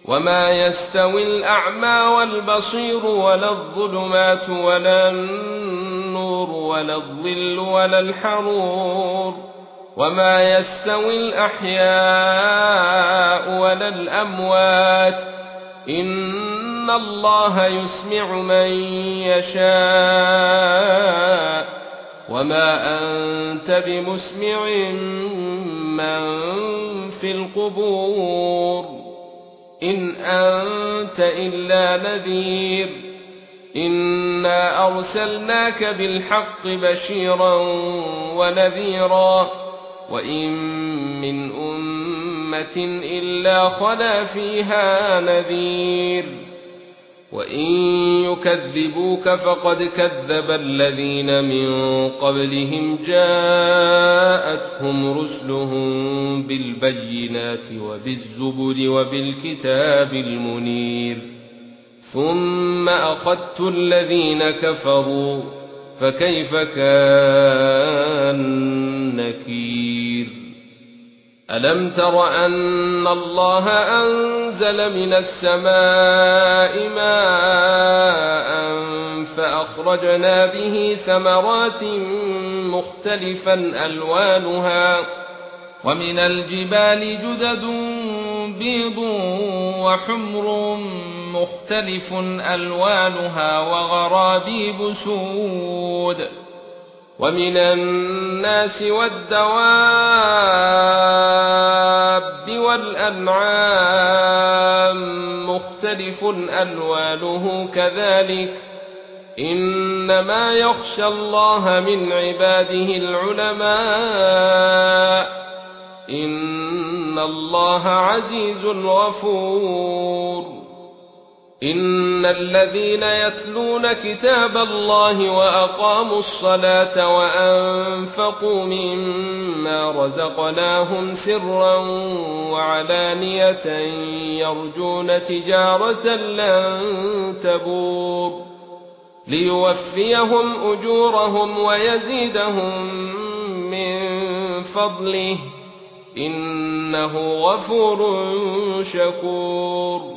وما يستوي الأعمى والبصير ولا الظلمات ولا النور ولا الظل ولا الحرور وما يستوي الأحياء ولا الأموات إن الله يسمع من يشاء وما أنت بمسمع من في القبور إن أنت إلا نذير إنا أرسلناك بالحق بشيرا ونذيرا وإن من أمة إلا خلا فيها نذير وإن يكذبوك فقد كذب الذين من قبلهم جاءتهم رسلهم بالبينات وبالزبر وبالكتاب المنير ثم أخذت الذين كفروا فكيف كان نكير ألم تر أن الله أنزل من السماء ماء فأخرجنا به ثمرات مختلفا ألوانها ومن الجبال جدد بيض وحمر مختلف ألوانها وغرابيب سود ومن الناس والدواب والأنعام مختلف ألوانه كذلك إنما يخشى الله من عباده العلماء إن الله عزيز غفور إن الذين يتلون كتاب الله وأقاموا الصلاة وأنفقوا مما رزقناهم سرا وعلانية يرجون تجارة لن تبور ليوفيهم أجورهم ويزيدهم من فضله إنه غفور شكور